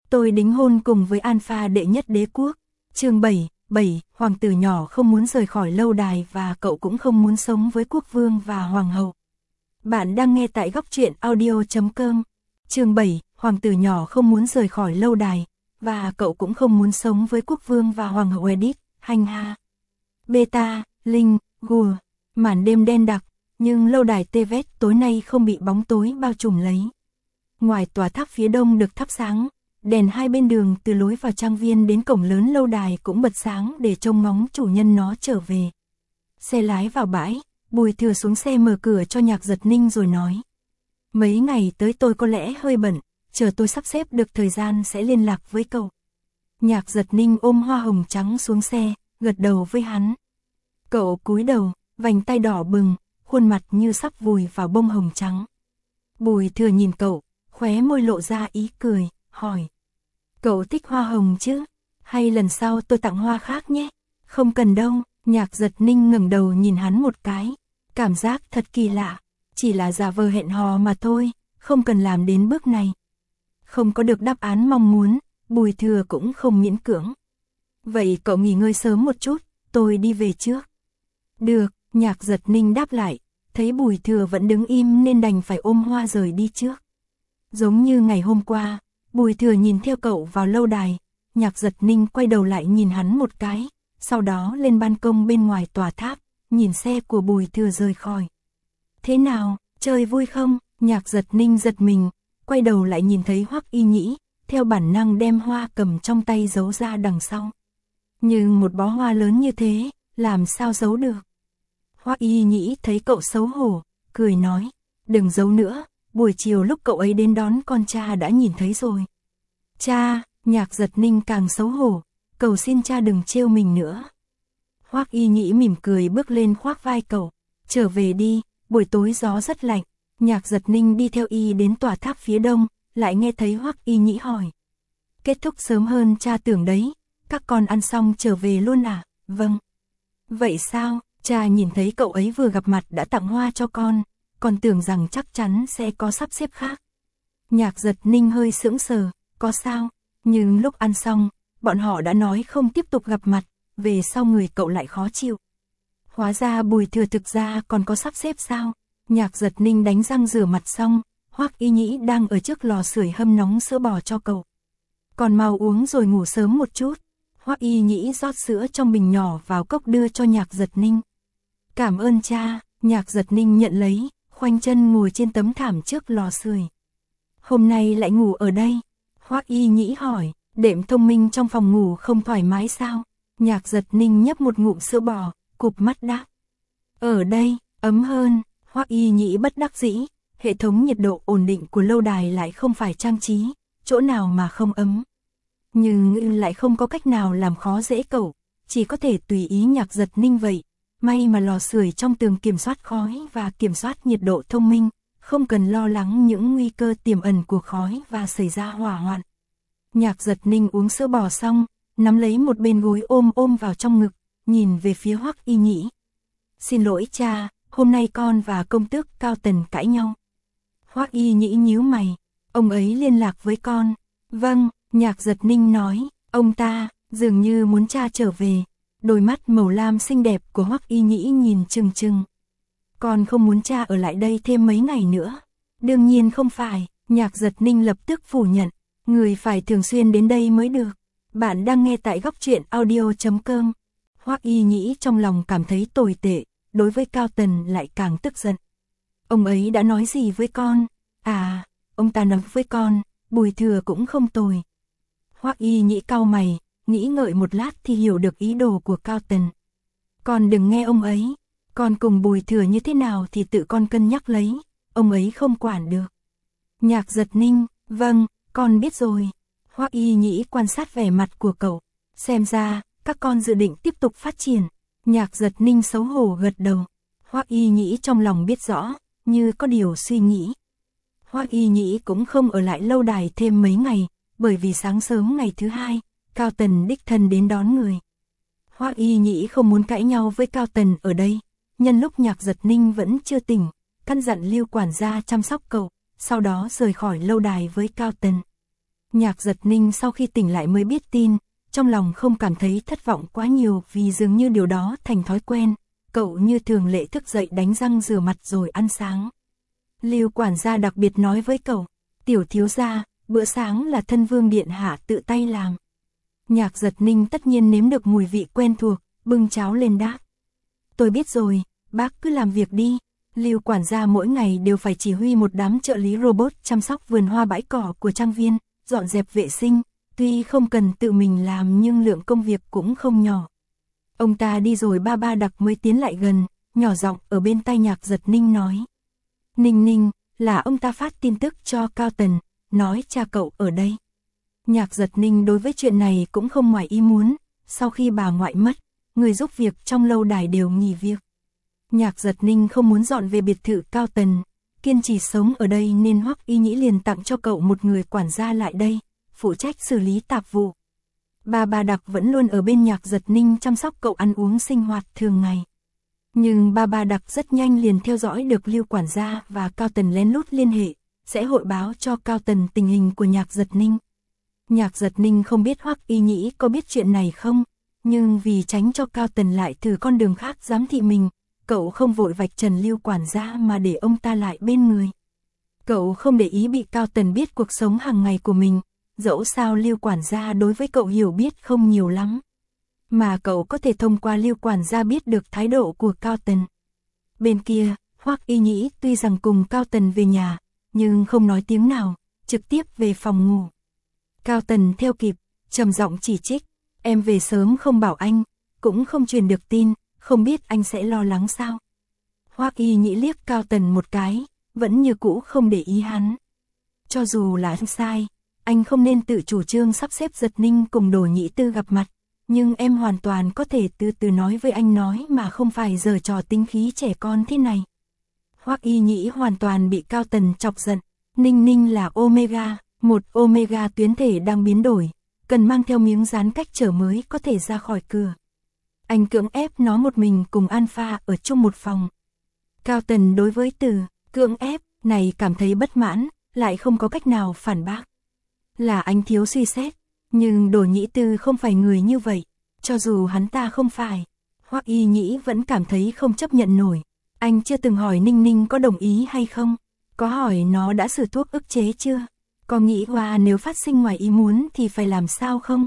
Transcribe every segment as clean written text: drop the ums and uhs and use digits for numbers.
Tôi đính hôn cùng với Alpha đệ nhất đế quốc. Chương 7, hoàng tử nhỏ không muốn rời khỏi lâu đài và cậu cũng không muốn sống với quốc vương và hoàng hậu. Bạn đang nghe tại góc truyện audio.com. Chương 7, hoàng tử nhỏ không muốn rời khỏi lâu đài và cậu cũng không muốn sống với quốc vương và hoàng hậu. Edit, hành ha. Beta, Linh, Gùa. Màn đêm đen đặc, nhưng lâu đài Tevet tối nay không bị bóng tối bao trùm lấy. Ngoài tòa tháp phía đông được thắp sáng, đèn hai bên đường từ lối vào trang viên đến cổng lớn lâu đài cũng bật sáng để trông ngóng chủ nhân nó trở về. Xe lái vào bãi, Bùi Thừa xuống xe mở cửa cho Nhạc Giật Ninh rồi nói. Mấy ngày tới tôi có lẽ hơi bận, chờ tôi sắp xếp được thời gian sẽ liên lạc với cậu. Nhạc Giật Ninh ôm hoa hồng trắng xuống xe, gật đầu với hắn. Cậu cúi đầu, vành tay đỏ bừng, khuôn mặt như sắp vùi vào bông hồng trắng. Bùi Thừa nhìn cậu, khóe môi lộ ra ý cười, hỏi. Cậu thích hoa hồng chứ? Hay lần sau tôi tặng hoa khác nhé? Không cần đâu. Nhạc Giật Ninh ngẩng đầu nhìn hắn một cái. Cảm giác thật kỳ lạ. Chỉ là giả vờ hẹn hò mà thôi, không cần làm đến bước này. Không có được đáp án mong muốn, Bùi Thừa cũng không miễn cưỡng. Vậy cậu nghỉ ngơi sớm một chút, tôi đi về trước. Được, Nhạc Giật Ninh đáp lại. Thấy Bùi Thừa vẫn đứng im nên đành phải ôm hoa rời đi trước. Giống như ngày hôm qua, Bùi Thừa nhìn theo cậu vào lâu đài. Nhạc Giật Ninh quay đầu lại nhìn hắn một cái, sau đó lên ban công bên ngoài tòa tháp, nhìn xe của Bùi Thừa rời khỏi. Thế nào, chơi vui không? Nhạc Giật Ninh giật mình, quay đầu lại nhìn thấy Hoắc Y Nhĩ, theo bản năng đem hoa cầm trong tay giấu ra đằng sau. Nhưng một bó hoa lớn như thế, làm sao giấu được? Hoắc Y Nhĩ thấy cậu xấu hổ, cười nói, đừng giấu nữa, buổi chiều lúc cậu ấy đến đón con cha đã nhìn thấy rồi. Cha, Nhạc Giật Ninh càng xấu hổ, cầu xin cha đừng trêu mình nữa. Hoắc Y Nhĩ mỉm cười bước lên khoác vai cậu, trở về đi, buổi tối gió rất lạnh. Nhạc Giật Ninh đi theo y đến tòa tháp phía đông, lại nghe thấy Hoắc Y Nhĩ hỏi. Kết thúc sớm hơn cha tưởng đấy, các con ăn xong trở về luôn à? Vâng. Vậy sao, cha nhìn thấy cậu ấy vừa gặp mặt đã tặng hoa cho con, còn tưởng rằng chắc chắn sẽ có sắp xếp khác. Nhạc Giật Ninh hơi sững sờ, có sao? Nhưng lúc ăn xong, bọn họ đã nói không tiếp tục gặp mặt, về sau người cậu lại khó chịu. Hóa ra Bùi Thừa thực ra còn có sắp xếp sao? Nhạc Giật Ninh đánh răng rửa mặt xong, Hoắc Y Nhĩ đang ở trước lò sưởi hâm nóng sữa bò cho cậu. Còn mau uống rồi ngủ sớm một chút. Hoắc Y Nhĩ rót sữa trong bình nhỏ vào cốc đưa cho Nhạc Giật Ninh. Cảm ơn cha. Nhạc Giật Ninh nhận lấy, khoanh chân ngồi trên tấm thảm trước lò sưởi. Hôm nay lại ngủ ở đây? Hoắc Y Nhĩ hỏi, đệm thông minh trong phòng ngủ không thoải mái sao? Nhạc Giật Ninh nhấp một ngụm sữa bò, cụp mắt đáp. Ở đây, ấm hơn. Hoắc Y Nhĩ bất đắc dĩ, hệ thống nhiệt độ ổn định của lâu đài lại không phải trang trí, chỗ nào mà không ấm. Nhưng lại không có cách nào làm khó dễ cậu, chỉ có thể tùy ý Nhạc Giật Ninh vậy. May mà lò sưởi trong tường kiểm soát khói và kiểm soát nhiệt độ thông minh, không cần lo lắng những nguy cơ tiềm ẩn của khói và xảy ra hỏa hoạn. Nhạc Giật Ninh uống sữa bò xong, nắm lấy một bên gối ôm vào trong ngực, nhìn về phía Hoắc Y Nhĩ. Xin lỗi cha, hôm nay con và công tước Cao Tần cãi nhau. Hoắc Y Nhĩ nhíu mày, ông ấy liên lạc với con. Vâng, Nhạc Giật Ninh nói, ông ta dường như muốn cha trở về. Đôi mắt màu lam xinh đẹp của Hoắc Y Nhĩ nhìn trừng trừng. Con không muốn cha ở lại đây thêm mấy ngày nữa. Đương nhiên không phải, Nhạc Giật Ninh lập tức phủ nhận. Người phải thường xuyên đến đây mới được. Bạn đang nghe tại góc truyện audio.com. Hoắc Y Nhĩ trong lòng cảm thấy tồi tệ, đối với Cao Tần lại càng tức giận. Ông ấy đã nói gì với con? À, ông ta nói với con, Bùi Thừa cũng không tồi. Hoắc Y Nhĩ cau mày, nghĩ ngợi một lát thì hiểu được ý đồ của Cao Tần. Con đừng nghe ông ấy, con cùng Bùi Thừa như thế nào thì tự con cân nhắc lấy, ông ấy không quản được. Nhạc Giật Ninh, vâng, con biết rồi. Hoắc Y Nhĩ quan sát vẻ mặt của cậu, xem ra các con dự định tiếp tục phát triển. Nhạc Giật Ninh xấu hổ gật đầu. Hoắc Y Nhĩ trong lòng biết rõ, như có điều suy nghĩ. Hoắc Y Nhĩ cũng không ở lại lâu đài thêm mấy ngày, bởi vì sáng sớm ngày thứ hai, Cao Tần đích thân đến đón người. Hoắc Y Nhĩ không muốn cãi nhau với Cao Tần ở đây, nhân lúc Nhạc Giật Ninh vẫn chưa tỉnh, căn dặn Lưu quản gia chăm sóc cậu, sau đó rời khỏi lâu đài với Cao Tần. Nhạc Giật Ninh sau khi tỉnh lại mới biết tin, trong lòng không cảm thấy thất vọng quá nhiều vì dường như điều đó thành thói quen, cậu như thường lệ thức dậy đánh răng rửa mặt rồi ăn sáng. Lưu quản gia đặc biệt nói với cậu, tiểu thiếu gia, bữa sáng là thân vương điện hạ tự tay làm. Nhạc Giật Ninh tất nhiên nếm được mùi vị quen thuộc, bưng cháo lên đáp. Tôi biết rồi, bác cứ làm việc đi. Lưu quản gia mỗi ngày đều phải chỉ huy một đám trợ lý robot chăm sóc vườn hoa bãi cỏ của trang viên, dọn dẹp vệ sinh, tuy không cần tự mình làm nhưng lượng công việc cũng không nhỏ. Ông ta đi rồi ba đặc mới tiến lại gần, nhỏ giọng ở bên tai Nhạc Giật Ninh nói. Ninh Ninh, là ông ta phát tin tức cho Cao Tần, nói cha cậu ở đây. Nhạc Giật Ninh đối với chuyện này cũng không ngoài ý muốn, sau khi bà ngoại mất, người giúp việc trong lâu đài đều nghỉ việc. Nhạc Giật Ninh không muốn dọn về biệt thự Cao Tần, kiên trì sống ở đây nên Hoắc Y Nhĩ liền tặng cho cậu một người quản gia lại đây, phụ trách xử lý tạp vụ. Bà Đặc vẫn luôn ở bên Nhạc Giật Ninh chăm sóc cậu ăn uống sinh hoạt thường ngày. Nhưng bà Đặc rất nhanh liền theo dõi được Lưu quản gia và Cao Tần lén lút liên hệ, sẽ hội báo cho Cao Tần tình hình của Nhạc Giật Ninh. Nhạc Giật Ninh không biết Hoắc Y Nhĩ có biết chuyện này không, nhưng vì tránh cho Cao Tần lại thử con đường khác giám thị mình, cậu không vội vạch trần Lưu quản gia mà để ông ta lại bên người. Cậu không để ý bị Cao Tần biết cuộc sống hàng ngày của mình, dẫu sao Lưu quản gia đối với cậu hiểu biết không nhiều lắm. Mà cậu có thể thông qua Lưu quản gia biết được thái độ của Cao Tần. Bên kia, Hoắc Y Nhĩ tuy rằng cùng Cao Tần về nhà, nhưng không nói tiếng nào, trực tiếp về phòng ngủ. Cao Tần theo kịp, trầm giọng chỉ trích, em về sớm không bảo anh, cũng không truyền được tin, không biết anh sẽ lo lắng sao. Hoắc Y Nhĩ liếc Cao Tần một cái, vẫn như cũ không để ý hắn. Cho dù là anh sai, anh không nên tự chủ trương sắp xếp Giật Ninh cùng Đồ Nhĩ Tư gặp mặt, nhưng em hoàn toàn có thể từ từ nói với anh nói mà không phải giở trò tính khí trẻ con thế này. Hoắc Y Nhĩ hoàn toàn bị Cao Tần chọc giận, Ninh Ninh là Omega, một Omega tuyến thể đang biến đổi, cần mang theo miếng dán cách trở mới có thể ra khỏi cửa. Anh cưỡng ép nó một mình cùng Alpha ở chung một phòng. Cao Tần đối với từ cưỡng ép này cảm thấy bất mãn, lại không có cách nào phản bác. Là anh thiếu suy xét, nhưng Đồ Nhĩ Tư không phải người như vậy, cho dù hắn ta không phải. Hoắc Y Nhĩ vẫn cảm thấy không chấp nhận nổi. Anh chưa từng hỏi Ninh Ninh có đồng ý hay không, có hỏi nó đã sử thuốc ức chế chưa, có nghĩ qua nếu phát sinh ngoài ý muốn thì phải làm sao không.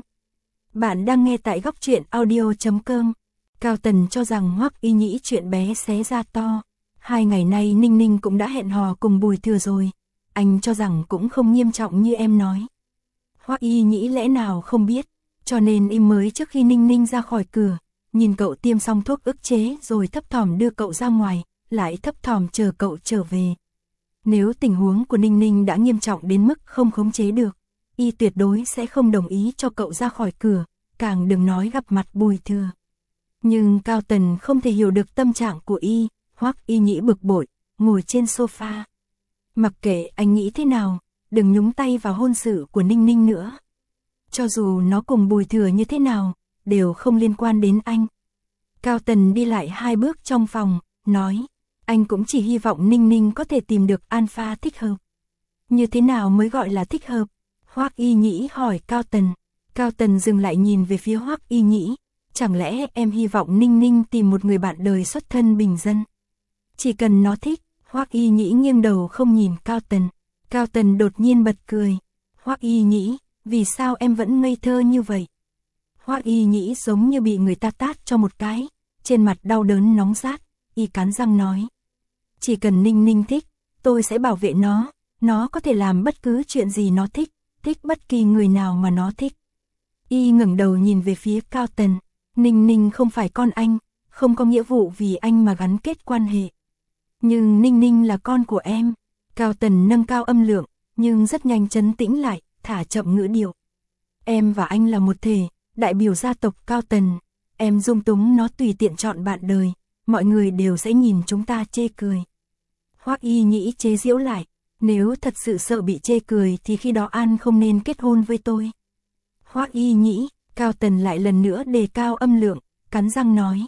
Bạn đang nghe tại góc truyện audio.com. Cao Tần cho rằng Hoắc Y Nhĩ chuyện bé xé ra to. 2 ngày nay Ninh Ninh cũng đã hẹn hò cùng Bùi Thừa rồi. Anh cho rằng cũng không nghiêm trọng như em nói. Hoắc Y Nhĩ lẽ nào không biết, cho nên im mới trước khi Ninh Ninh ra khỏi cửa, nhìn cậu tiêm xong thuốc ức chế rồi thấp thỏm đưa cậu ra ngoài, lại thấp thỏm chờ cậu trở về. Nếu tình huống của Ninh Ninh đã nghiêm trọng đến mức không khống chế được, y tuyệt đối sẽ không đồng ý cho cậu ra khỏi cửa, càng đừng nói gặp mặt Bùi Thừa. Nhưng Cao Tần không thể hiểu được tâm trạng của y, Hoắc Y Nhĩ bực bội, ngồi trên sofa. Mặc kệ anh nghĩ thế nào, đừng nhúng tay vào hôn sự của Ninh Ninh nữa. Cho dù nó cùng Bùi Thừa như thế nào, đều không liên quan đến anh. Cao Tần đi lại 2 bước trong phòng, nói, anh cũng chỉ hy vọng Ninh Ninh có thể tìm được Alpha thích hợp. Như thế nào mới gọi là thích hợp? Hoắc Y Nhĩ hỏi Cao Tần. Cao Tần dừng lại nhìn về phía Hoắc Y Nhĩ. Chẳng lẽ em hy vọng Ninh Ninh tìm một người bạn đời xuất thân bình dân? Chỉ cần nó thích. Hoắc Y Nhĩ nghiêng đầu không nhìn Cao Tần. Cao Tần đột nhiên bật cười. Hoắc Y Nhĩ, vì sao em vẫn ngây thơ như vậy? Hoắc Y Nhĩ giống như bị người ta tát cho một cái, trên mặt đau đớn nóng rát, y cắn răng nói. Chỉ cần Ninh Ninh thích, tôi sẽ bảo vệ nó có thể làm bất cứ chuyện gì nó thích, thích bất kỳ người nào mà nó thích. Y ngẩng đầu nhìn về phía Cao Tần, Ninh Ninh không phải con anh, không có nghĩa vụ vì anh mà gắn kết quan hệ. Nhưng Ninh Ninh là con của em. Cao Tần nâng cao âm lượng, nhưng rất nhanh trấn tĩnh lại, thả chậm ngữ điệu. Em và anh là một thể, đại biểu gia tộc Cao Tần. Em dung túng nó tùy tiện chọn bạn đời, mọi người đều sẽ nhìn chúng ta chê cười. Hoắc Y Nhĩ chế giễu lại, nếu thật sự sợ bị chê cười thì khi đó An không nên kết hôn với tôi. Hoắc Y Nhĩ, Cao Tần lại lần nữa đề cao âm lượng, cắn răng nói.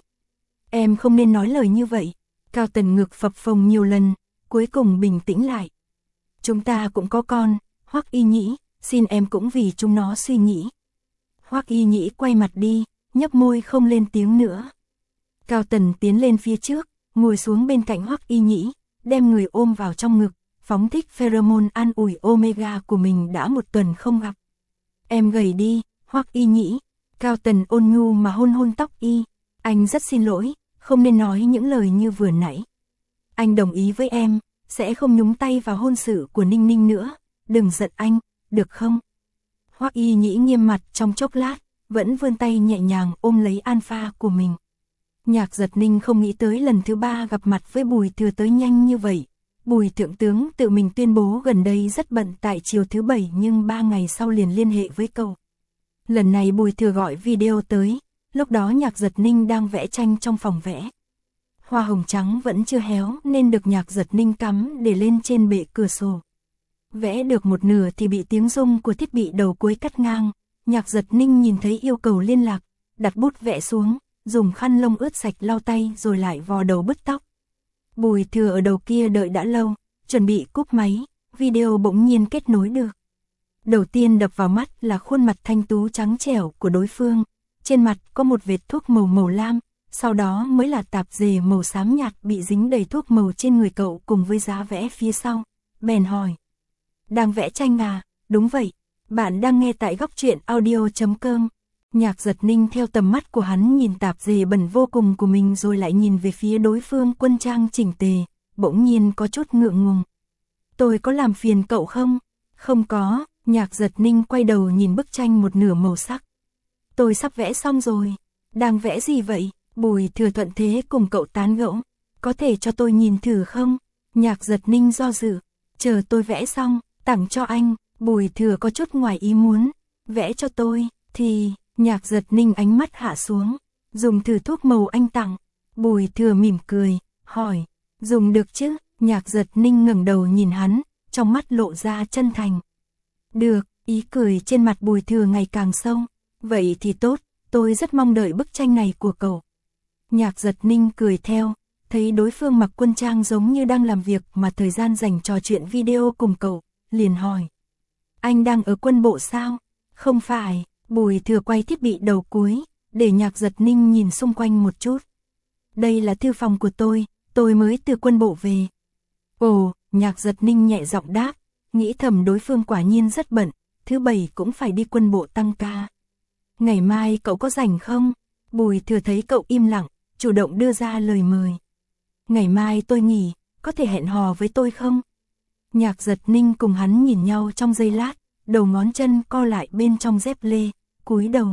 Em không nên nói lời như vậy. Cao Tần ngực phập phồng nhiều lần, cuối cùng bình tĩnh lại. Chúng ta cũng có con, Hoắc Y Nhĩ, xin em cũng vì chúng nó suy nghĩ. Hoắc Y Nhĩ quay mặt đi, nhấp môi không lên tiếng nữa. Cao Tần tiến lên phía trước, ngồi xuống bên cạnh Hoắc Y Nhĩ, đem người ôm vào trong ngực, phóng thích pheromone an ủi Omega của mình đã một tuần không gặp. Em gầy đi, Hoắc Y Nhĩ. Cao Tần ôn nhu mà hôn hôn tóc y. Anh rất xin lỗi, không nên nói những lời như vừa nãy. Anh đồng ý với em, sẽ không nhúng tay vào hôn sự của Ninh Ninh nữa, đừng giận anh, được không? Hoắc Y Nhĩ nghiêm mặt trong chốc lát, vẫn vươn tay nhẹ nhàng ôm lấy Alpha của mình. Nhạc Giật Ninh không nghĩ tới lần thứ 3 gặp mặt với Bùi Thừa tới nhanh như vậy. Bùi Thượng Tướng tự mình tuyên bố gần đây rất bận tại chiều thứ 7 nhưng 3 ngày sau liền liên hệ với cậu. Lần này Bùi Thừa gọi video tới, lúc đó Nhạc Giật Ninh đang vẽ tranh trong phòng vẽ. Hoa hồng trắng vẫn chưa héo nên được Nhạc Giật Ninh cắm để lên trên bệ cửa sổ. Vẽ được một nửa thì bị tiếng rung của thiết bị đầu cuối cắt ngang. Nhạc Giật Ninh nhìn thấy yêu cầu liên lạc, đặt bút vẽ xuống, dùng khăn lông ướt sạch lau tay rồi lại vò đầu bứt tóc. Bùi Thừa ở đầu kia đợi đã lâu, chuẩn bị cúp máy, video bỗng nhiên kết nối được. Đầu tiên đập vào mắt là khuôn mặt thanh tú trắng trẻo của đối phương, trên mặt có một vệt thuốc màu lam, sau đó mới là tạp dề màu xám nhạt bị dính đầy thuốc màu trên người cậu cùng với giá vẽ phía sau. Bèn hỏi: đang vẽ tranh à? Đúng vậy, bạn đang nghe tại góc truyện audio.com. Nhạc Giật Ninh theo tầm mắt của hắn nhìn tạp dề bẩn vô cùng của mình rồi lại nhìn về phía đối phương quân trang chỉnh tề, bỗng nhiên có chút ngượng ngùng. Tôi có làm phiền cậu không? Không có, Nhạc Giật Ninh quay đầu nhìn bức tranh một nửa màu sắc. Tôi sắp vẽ xong rồi. Đang vẽ gì vậy? Bùi Thừa thuận thế cùng cậu tán gẫu. Có thể cho tôi nhìn thử không? Nhạc Giật Ninh do dự. Chờ tôi vẽ xong, tặng cho anh. Bùi Thừa có chút ngoài ý muốn. Vẽ cho tôi, thì... Nhạc Giật Ninh ánh mắt hạ xuống. Dùng thử thuốc màu anh tặng. Bùi Thừa mỉm cười, hỏi. Dùng được chứ? Nhạc Giật Ninh ngẩng đầu nhìn hắn, trong mắt lộ ra chân thành. Được, ý cười trên mặt Bùi Thừa ngày càng sâu. Vậy thì tốt, tôi rất mong đợi bức tranh này của cậu. Nhạc Giật Ninh cười theo, thấy đối phương mặc quân trang giống như đang làm việc mà thời gian dành trò chuyện video cùng cậu, liền hỏi. Anh đang ở quân bộ sao? Không phải. Bùi Thừa quay thiết bị đầu cuối, để Nhạc Giật Ninh nhìn xung quanh một chút. Đây là thư phòng của tôi mới từ quân bộ về. Ồ, Nhạc Giật Ninh nhẹ giọng đáp, nghĩ thầm đối phương quả nhiên rất bận, thứ 7 cũng phải đi quân bộ tăng ca. Ngày mai cậu có rảnh không? Bùi Thừa thấy cậu im lặng, chủ động đưa ra lời mời. Ngày mai tôi nghỉ, có thể hẹn hò với tôi không? Nhạc Giật Ninh cùng hắn nhìn nhau trong giây lát, đầu ngón chân co lại bên trong dép lê, cúi đầu.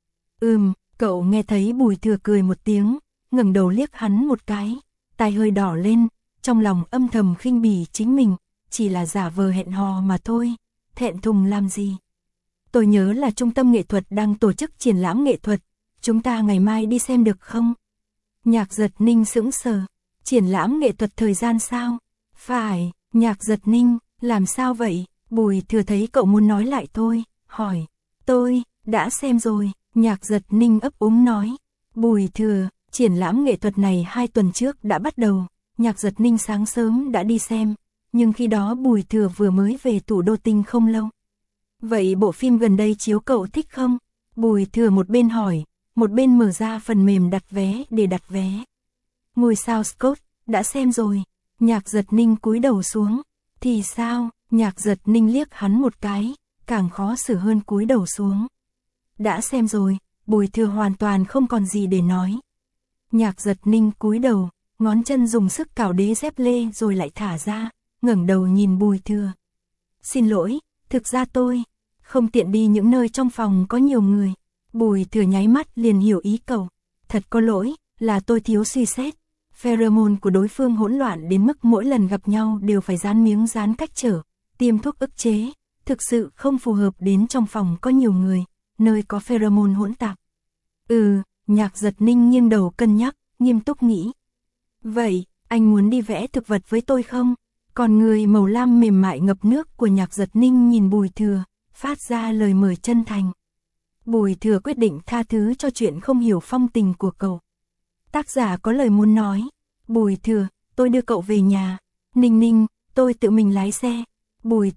Cậu nghe thấy Bùi Thừa cười một tiếng, ngẩng đầu liếc hắn một cái, tai hơi đỏ lên, trong lòng âm thầm khinh bỉ chính mình, chỉ là giả vờ hẹn hò mà thôi, thẹn thùng làm gì. Tôi nhớ là trung tâm nghệ thuật đang tổ chức triển lãm nghệ thuật, chúng ta ngày mai đi xem được không? Nhạc Giật Ninh sững sờ, triển lãm nghệ thuật thời gian sao? Phải, Nhạc Giật Ninh, làm sao vậy? Bùi Thừa thấy cậu muốn nói lại thôi, hỏi. Tôi, đã xem rồi, Nhạc Giật Ninh ấp úng nói. Bùi Thừa, triển lãm nghệ thuật này 2 tuần trước đã bắt đầu, Nhạc Giật Ninh sáng sớm đã đi xem, nhưng khi đó Bùi Thừa vừa mới về thủ đô Tinh không lâu. Vậy bộ phim gần đây chiếu cậu thích không? Bùi Thừa một bên hỏi, một bên mở ra phần mềm đặt vé để đặt vé. Ngôi sao Scott, đã xem rồi, Nhạc Giật Ninh cúi đầu xuống. Thì sao? Nhạc Giật Ninh liếc hắn một cái, càng khó xử hơn cúi đầu xuống. Đã xem rồi, Bùi Thừa hoàn toàn không còn gì để nói. Nhạc Giật Ninh cúi đầu, ngón chân dùng sức cào đế dép lê rồi lại thả ra, ngẩng đầu nhìn Bùi Thừa. Xin lỗi, thực ra tôi không tiện đi những nơi trong phòng có nhiều người. Bùi Thừa nháy mắt liền hiểu ý cậu. Thật có lỗi, là tôi thiếu suy xét. Pheromone của đối phương hỗn loạn đến mức mỗi lần gặp nhau đều phải dán miếng dán cách trở, tiêm thuốc ức chế, thực sự không phù hợp đến trong phòng có nhiều người, nơi có pheromone hỗn tạp. Nhạc Giật Ninh nghiêng đầu cân nhắc, nghiêm túc nghĩ. Vậy, anh muốn đi vẽ thực vật với tôi không? Còn người màu lam mềm mại ngập nước của Nhạc Giật Ninh nhìn Bùi Thừa, phát ra lời mời chân thành. Bùi Thừa quyết định tha thứ cho chuyện không hiểu phong tình của cậu. Tác giả có lời muốn nói. Bùi Thừa, tôi đưa cậu về nhà. Ninh Ninh, tôi tự mình lái xe. Bùi Thừa,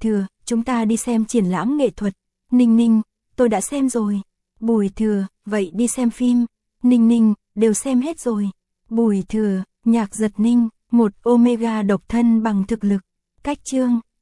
chúng ta đi xem triển lãm nghệ thuật. Ninh Ninh, tôi đã xem rồi. Bùi Thừa, vậy đi xem phim. Ninh Ninh, đều xem hết rồi. Bùi Thừa, Nhạc Giật Ninh, một Omega độc thân bằng thực lực. Cách chương